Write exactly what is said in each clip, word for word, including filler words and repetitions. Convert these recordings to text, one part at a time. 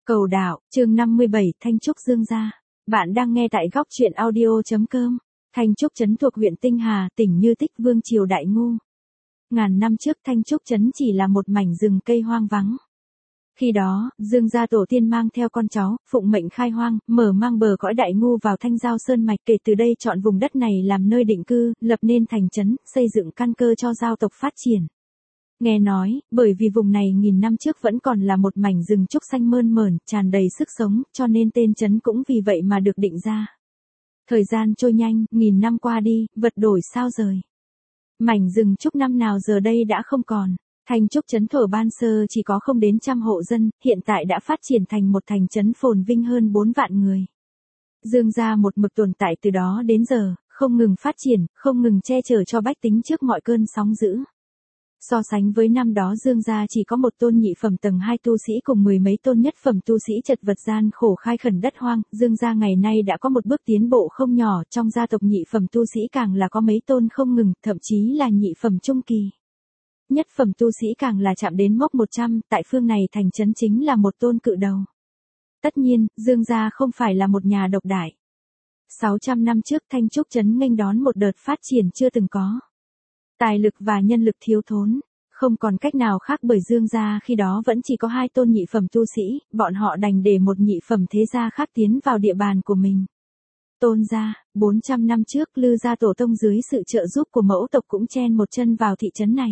Cầu đạo, chương năm mươi bảy, Thanh Trúc Dương gia. Bạn đang nghe tại góc truyện audio.com. Thanh Trúc trấn thuộc huyện Tinh Hà, tỉnh Như Tích, vương triều Đại Ngu. Ngàn năm trước Thanh Trúc trấn chỉ là một mảnh rừng cây hoang vắng. Khi đó, Dương gia tổ tiên mang theo con cháu, phụng mệnh khai hoang, mở mang bờ cõi Đại Ngu vào Thanh Giao Sơn mạch, kể từ đây chọn vùng đất này làm nơi định cư, lập nên thành trấn, xây dựng căn cơ cho giao tộc phát triển. Nghe nói, bởi vì vùng này nghìn năm trước vẫn còn là một mảnh rừng trúc xanh mơn mởn, tràn đầy sức sống, cho nên tên trấn cũng vì vậy mà được định ra. Thời gian trôi nhanh, nghìn năm qua đi, vật đổi sao rời. Mảnh rừng trúc năm nào giờ đây đã không còn. Thanh Trúc trấn thuở ban sơ chỉ có không đến trăm hộ dân, hiện tại đã phát triển thành một thành trấn phồn vinh hơn bốn vạn người. Dương gia một mực tồn tại từ đó đến giờ, không ngừng phát triển, không ngừng che chở cho bách tính trước mọi cơn sóng dữ. So sánh với năm đó Dương gia chỉ có một tôn nhị phẩm tầng hai tu sĩ cùng mười mấy tôn nhất phẩm tu sĩ chật vật gian khổ khai khẩn đất hoang, Dương gia ngày nay đã có một bước tiến bộ không nhỏ, trong gia tộc nhị phẩm tu sĩ càng là có mấy tôn không ngừng, thậm chí là nhị phẩm trung kỳ. Nhất phẩm tu sĩ càng là chạm đến mốc một trăm, tại phương này thành trấn chính là một tôn cự đầu. Tất nhiên, Dương gia không phải là một nhà độc đại. sáu trăm năm trước Thanh Trúc trấn nghênh đón một đợt phát triển chưa từng có. Tài lực và nhân lực thiếu thốn, không còn cách nào khác bởi Dương gia khi đó vẫn chỉ có hai tôn nhị phẩm tu sĩ, bọn họ đành để một nhị phẩm thế gia khác tiến vào địa bàn của mình. Tôn gia, bốn trăm năm trước Lư gia tổ tông dưới sự trợ giúp của mẫu tộc cũng chen một chân vào thị trấn này.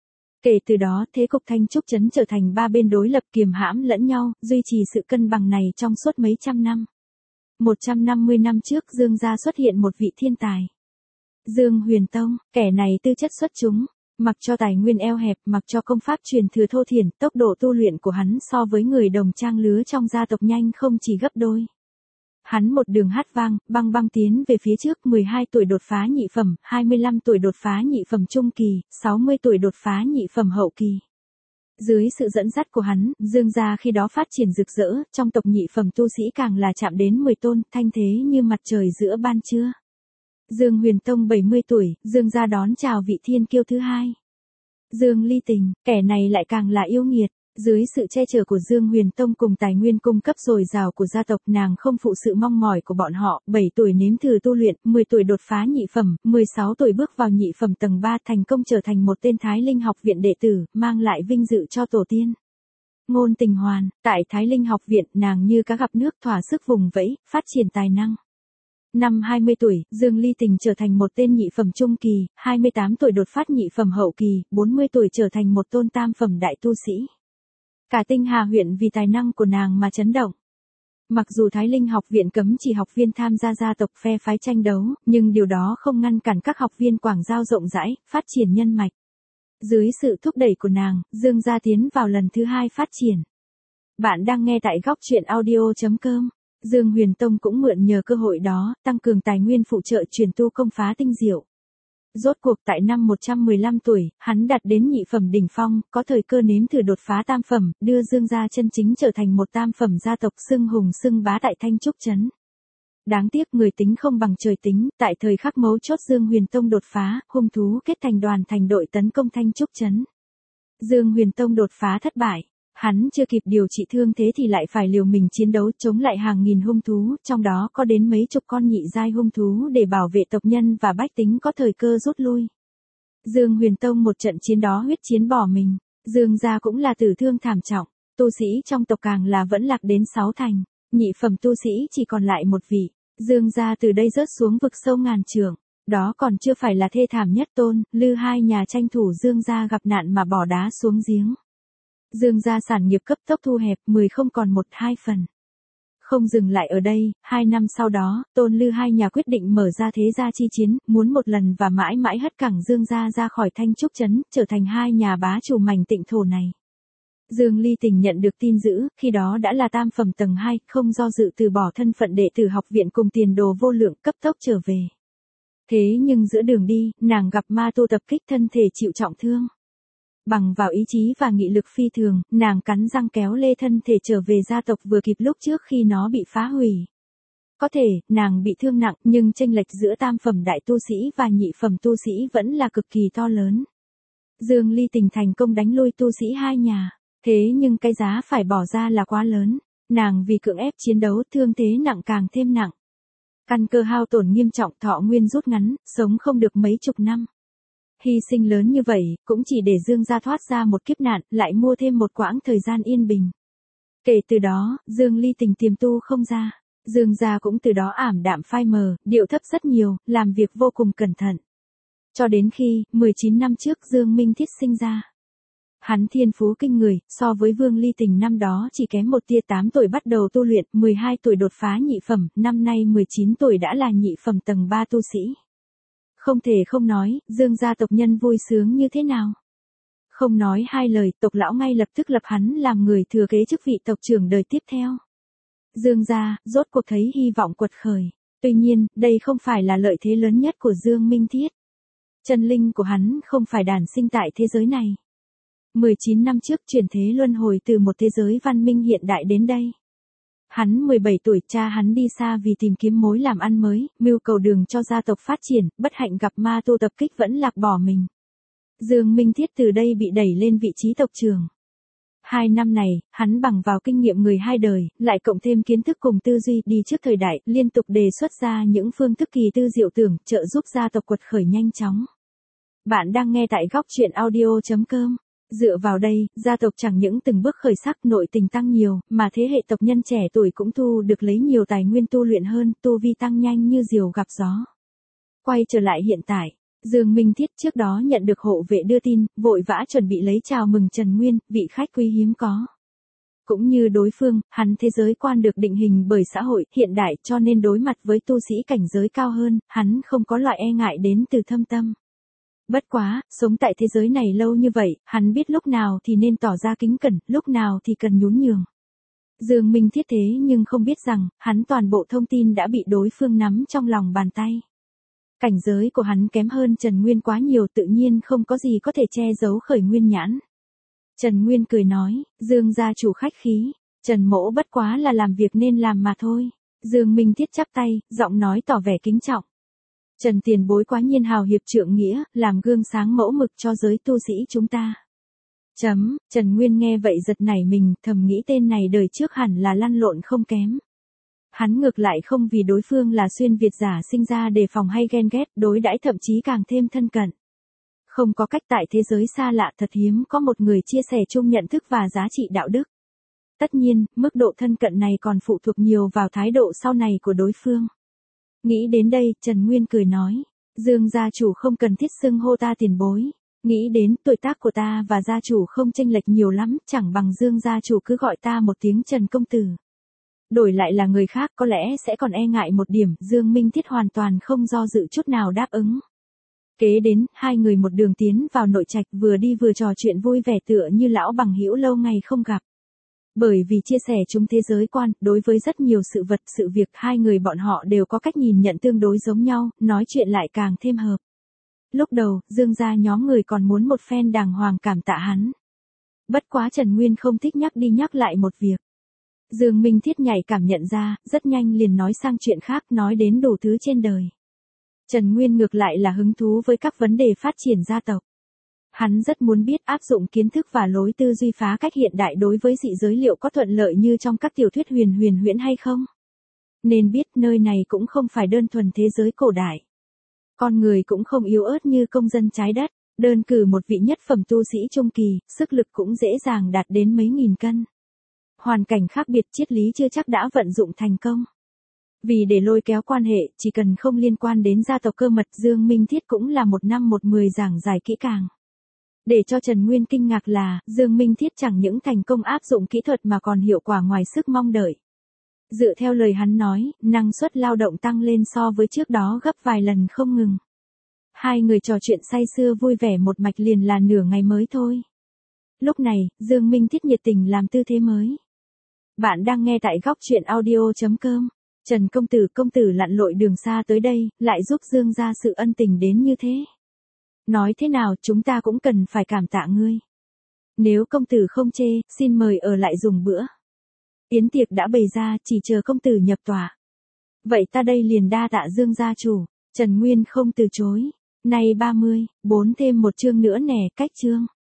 Kể từ đó, thế cục Thanh Trúc trấn trở thành ba bên đối lập kiềm hãm lẫn nhau, duy trì sự cân bằng này trong suốt mấy trăm năm. một trăm năm mươi năm trước Dương gia xuất hiện một vị thiên tài. Dương Huyền Tông, kẻ này tư chất xuất chúng, mặc cho tài nguyên eo hẹp, mặc cho công pháp truyền thừa thô thiển, tốc độ tu luyện của hắn so với người đồng trang lứa trong gia tộc nhanh không chỉ gấp đôi. Hắn một đường hát vang, băng băng tiến về phía trước, mười hai tuổi đột phá nhị phẩm, hai mươi lăm tuổi đột phá nhị phẩm trung kỳ, sáu mươi tuổi đột phá nhị phẩm hậu kỳ. Dưới sự dẫn dắt của hắn, Dương gia khi đó phát triển rực rỡ, trong tộc nhị phẩm tu sĩ càng là chạm đến mười tôn, thanh thế như mặt trời giữa ban trưa. Dương Huyền Tông bảy mươi tuổi, Dương gia đón chào vị thiên kiêu thứ hai. Dương Ly Tình, kẻ này lại càng là yêu nghiệt. Dưới sự che chở của Dương Huyền Tông cùng tài nguyên cung cấp dồi dào của gia tộc, nàng không phụ sự mong mỏi của bọn họ, bảy tuổi nếm thử tu luyện, mười tuổi đột phá nhị phẩm, mười sáu tuổi bước vào nhị phẩm tầng ba, thành công trở thành một tên Thái Linh học viện đệ tử, mang lại vinh dự cho tổ tiên. Ngôn Tình Hoàn, tại Thái Linh học viện, nàng như cá gặp nước thỏa sức vùng vẫy, phát triển tài năng. Năm hai mươi tuổi, Dương Ly Tình trở thành một tên nhị phẩm trung kỳ, hai mươi tám tuổi đột phát nhị phẩm hậu kỳ, bốn mươi tuổi trở thành một tôn tam phẩm đại tu sĩ. Cả Tinh Hà huyện vì tài năng của nàng mà chấn động. Mặc dù Thái Linh học viện cấm chỉ học viên tham gia gia tộc phe phái tranh đấu, nhưng điều đó không ngăn cản các học viên quảng giao rộng rãi, phát triển nhân mạch. Dưới sự thúc đẩy của nàng, Dương gia tiến vào lần thứ hai phát triển. Bạn đang nghe tại góc truyện audio.com. Dương Huyền Tông cũng mượn nhờ cơ hội đó, tăng cường tài nguyên phụ trợ truyền tu công phá tinh diệu. Rốt cuộc tại năm một trăm mười lăm tuổi, hắn đạt đến nhị phẩm đỉnh phong, có thời cơ nếm thử đột phá tam phẩm, đưa Dương gia chân chính trở thành một tam phẩm gia tộc xưng hùng xưng bá tại Thanh Trúc trấn. Đáng tiếc người tính không bằng trời tính, tại thời khắc mấu chốt Dương Huyền Tông đột phá, hung thú kết thành đoàn thành đội tấn công Thanh Trúc trấn. Dương Huyền Tông đột phá thất bại. Hắn chưa kịp điều trị thương thế thì lại phải liều mình chiến đấu chống lại hàng nghìn hung thú, trong đó có đến mấy chục con nhị giai hung thú để bảo vệ tộc nhân và bách tính có thời cơ rút lui. Dương Huyền Tông một trận chiến đó huyết chiến bỏ mình, Dương gia cũng là tử thương thảm trọng, tu sĩ trong tộc càng là vẫn lạc đến sáu thành, nhị phẩm tu sĩ chỉ còn lại một vị, Dương gia từ đây rớt xuống vực sâu ngàn trượng. Đó còn chưa phải là thê thảm nhất, Tôn, Lư hai nhà tranh thủ Dương gia gặp nạn mà bỏ đá xuống giếng. Dương gia sản nghiệp cấp tốc thu hẹp, mười không còn một hai phần. Không dừng lại ở đây, hai năm sau đó, Tôn Lư hai nhà quyết định mở ra thế gia chi chiến, muốn một lần và mãi mãi hất cẳng Dương gia ra khỏi Thanh Trúc trấn, trở thành hai nhà bá chủ mảnh tịnh thổ này. Dương Ly Tình nhận được tin dữ, khi đó đã là tam phẩm tầng hai, không do dự từ bỏ thân phận đệ tử học viện cùng tiền đồ vô lượng, cấp tốc trở về. Thế nhưng giữa đường đi, nàng gặp ma tu tập kích, thân thể chịu trọng thương. Bằng vào ý chí và nghị lực phi thường, nàng cắn răng kéo lê thân thể trở về gia tộc vừa kịp lúc trước khi nó bị phá hủy. Có thể, nàng bị thương nặng, nhưng chênh lệch giữa tam phẩm đại tu sĩ và nhị phẩm tu sĩ vẫn là cực kỳ to lớn. Dương Ly Tình thành công đánh lui tu sĩ hai nhà, thế nhưng cái giá phải bỏ ra là quá lớn. Nàng vì cưỡng ép chiến đấu thương thế nặng càng thêm nặng. Căn cơ hao tổn nghiêm trọng, thọ nguyên rút ngắn, sống không được mấy chục năm. Hy sinh lớn như vậy, cũng chỉ để Dương gia thoát ra một kiếp nạn, lại mua thêm một quãng thời gian yên bình. Kể từ đó, Dương ly tình tiềm tu không ra. Dương gia cũng từ đó ảm đạm phai mờ, điệu thấp rất nhiều, làm việc vô cùng cẩn thận. Cho đến khi, mười chín năm trước Dương Minh Thiết sinh ra. Hắn thiên phú kinh người, so với Vương Ly Tình năm đó chỉ kém một tia, tám tuổi bắt đầu tu luyện, mười hai tuổi đột phá nhị phẩm, năm nay mười chín tuổi đã là nhị phẩm tầng ba tu sĩ. Không thể không nói, Dương gia tộc nhân vui sướng như thế nào. Không nói hai lời, tộc lão ngay lập tức lập hắn làm người thừa kế chức vị tộc trưởng đời tiếp theo. Dương gia, rốt cuộc thấy hy vọng quật khởi. Tuy nhiên, đây không phải là lợi thế lớn nhất của Dương Minh Thiết. Chân linh của hắn không phải đản sinh tại thế giới này. mười chín năm trước chuyển thế luân hồi từ một thế giới văn minh hiện đại đến đây. Hắn mười bảy tuổi, cha hắn đi xa vì tìm kiếm mối làm ăn mới, mưu cầu đường cho gia tộc phát triển, bất hạnh gặp ma tu tập kích vẫn lạc bỏ mình. Dương Minh Thiết từ đây bị đẩy lên vị trí tộc trưởng. Hai năm này, hắn bằng vào kinh nghiệm người hai đời, lại cộng thêm kiến thức cùng tư duy đi trước thời đại, liên tục đề xuất ra những phương thức kỳ tư diệu tưởng, trợ giúp gia tộc quật khởi nhanh chóng. Bạn đang nghe tại góc truyện audio chấm com. Dựa vào đây, gia tộc chẳng những từng bước khởi sắc, nội tình tăng nhiều, mà thế hệ tộc nhân trẻ tuổi cũng thu được lấy nhiều tài nguyên tu luyện hơn, tu vi tăng nhanh như diều gặp gió. Quay trở lại hiện tại, Dương Minh Thiết trước đó nhận được hộ vệ đưa tin, vội vã chuẩn bị lấy chào mừng Trần Nguyên, vị khách quý hiếm có. Cũng như đối phương, hắn thế giới quan được định hình bởi xã hội hiện đại, cho nên đối mặt với tu sĩ cảnh giới cao hơn, hắn không có loại e ngại đến từ thâm tâm. Bất quá, sống tại thế giới này lâu như vậy, hắn biết lúc nào thì nên tỏ ra kính cẩn, lúc nào thì cần nhún nhường. Dương Minh Thiết thế nhưng không biết rằng, hắn toàn bộ thông tin đã bị đối phương nắm trong lòng bàn tay. Cảnh giới của hắn kém hơn Trần Nguyên quá nhiều, tự nhiên không có gì có thể che giấu khởi nguyên nhãn. Trần Nguyên cười nói, Dương gia chủ khách khí, Trần mỗ bất quá là làm việc nên làm mà thôi. Dương Minh Thiết chắp tay, giọng nói tỏ vẻ kính trọng. Trần tiền bối quá nhiên hào hiệp trượng nghĩa, làm gương sáng mẫu mực cho giới tu sĩ chúng ta. Chấm, Trần Nguyên nghe vậy giật nảy mình, thầm nghĩ tên này đời trước hẳn là lăn lộn không kém. Hắn ngược lại không vì đối phương là xuyên Việt giả sinh ra đề phòng hay ghen ghét, đối đãi thậm chí càng thêm thân cận. Không có cách, tại thế giới xa lạ thật hiếm có một người chia sẻ chung nhận thức và giá trị đạo đức. Tất nhiên, mức độ thân cận này còn phụ thuộc nhiều vào thái độ sau này của đối phương. Nghĩ đến đây, Trần Nguyên cười nói, Dương gia chủ không cần thiết xưng hô ta tiền bối. Nghĩ đến tuổi tác của ta và gia chủ không chênh lệch nhiều lắm, chẳng bằng Dương gia chủ cứ gọi ta một tiếng Trần công tử. Đổi lại là người khác có lẽ sẽ còn e ngại một điểm, Dương Minh Thiết hoàn toàn không do dự chút nào đáp ứng. Kế đến, hai người một đường tiến vào nội trạch, vừa đi vừa trò chuyện vui vẻ tựa như lão bằng hữu lâu ngày không gặp. Bởi vì chia sẻ chung thế giới quan, đối với rất nhiều sự vật, sự việc, hai người bọn họ đều có cách nhìn nhận tương đối giống nhau, nói chuyện lại càng thêm hợp. Lúc đầu, Dương gia nhóm người còn muốn một phen đàng hoàng cảm tạ hắn. Bất quá Trần Nguyên không thích nhắc đi nhắc lại một việc. Dương Minh Thiết nhạy cảm nhận ra, rất nhanh liền nói sang chuyện khác, nói đến đủ thứ trên đời. Trần Nguyên ngược lại là hứng thú với các vấn đề phát triển gia tộc. Hắn rất muốn biết áp dụng kiến thức và lối tư duy phá cách hiện đại đối với dị giới liệu có thuận lợi như trong các tiểu thuyết huyền huyền huyễn hay không. Nên biết nơi này cũng không phải đơn thuần thế giới cổ đại. Con người cũng không yếu ớt như công dân trái đất, đơn cử một vị nhất phẩm tu sĩ trung kỳ, sức lực cũng dễ dàng đạt đến mấy nghìn cân. Hoàn cảnh khác biệt, triết lý chưa chắc đã vận dụng thành công. Vì để lôi kéo quan hệ, chỉ cần không liên quan đến gia tộc cơ mật, Dương Minh Thiết cũng là một năm một mười giảng giải kỹ càng. Để cho Trần Nguyên kinh ngạc là, Dương Minh Thiết chẳng những thành công áp dụng kỹ thuật mà còn hiệu quả ngoài sức mong đợi. Dựa theo lời hắn nói, năng suất lao động tăng lên so với trước đó gấp vài lần không ngừng. Hai người trò chuyện say sưa vui vẻ một mạch liền là nửa ngày mới thôi. Lúc này, Dương Minh Thiết nhiệt tình làm tư thế mới. Bạn đang nghe tại góc truyện audio chấm com. Trần công tử, công tử lặn lội đường xa tới đây, lại giúp Dương gia sự ân tình đến như thế. Nói thế nào chúng ta cũng cần phải cảm tạ ngươi. Nếu công tử không chê, xin mời ở lại dùng bữa. Yến tiệc đã bày ra, chỉ chờ công tử nhập tòa. Vậy ta đây liền đa tạ Dương gia chủ. Trần Nguyên không từ chối. Nay ba mươi, bốn thêm một chương nữa nè, cách chương.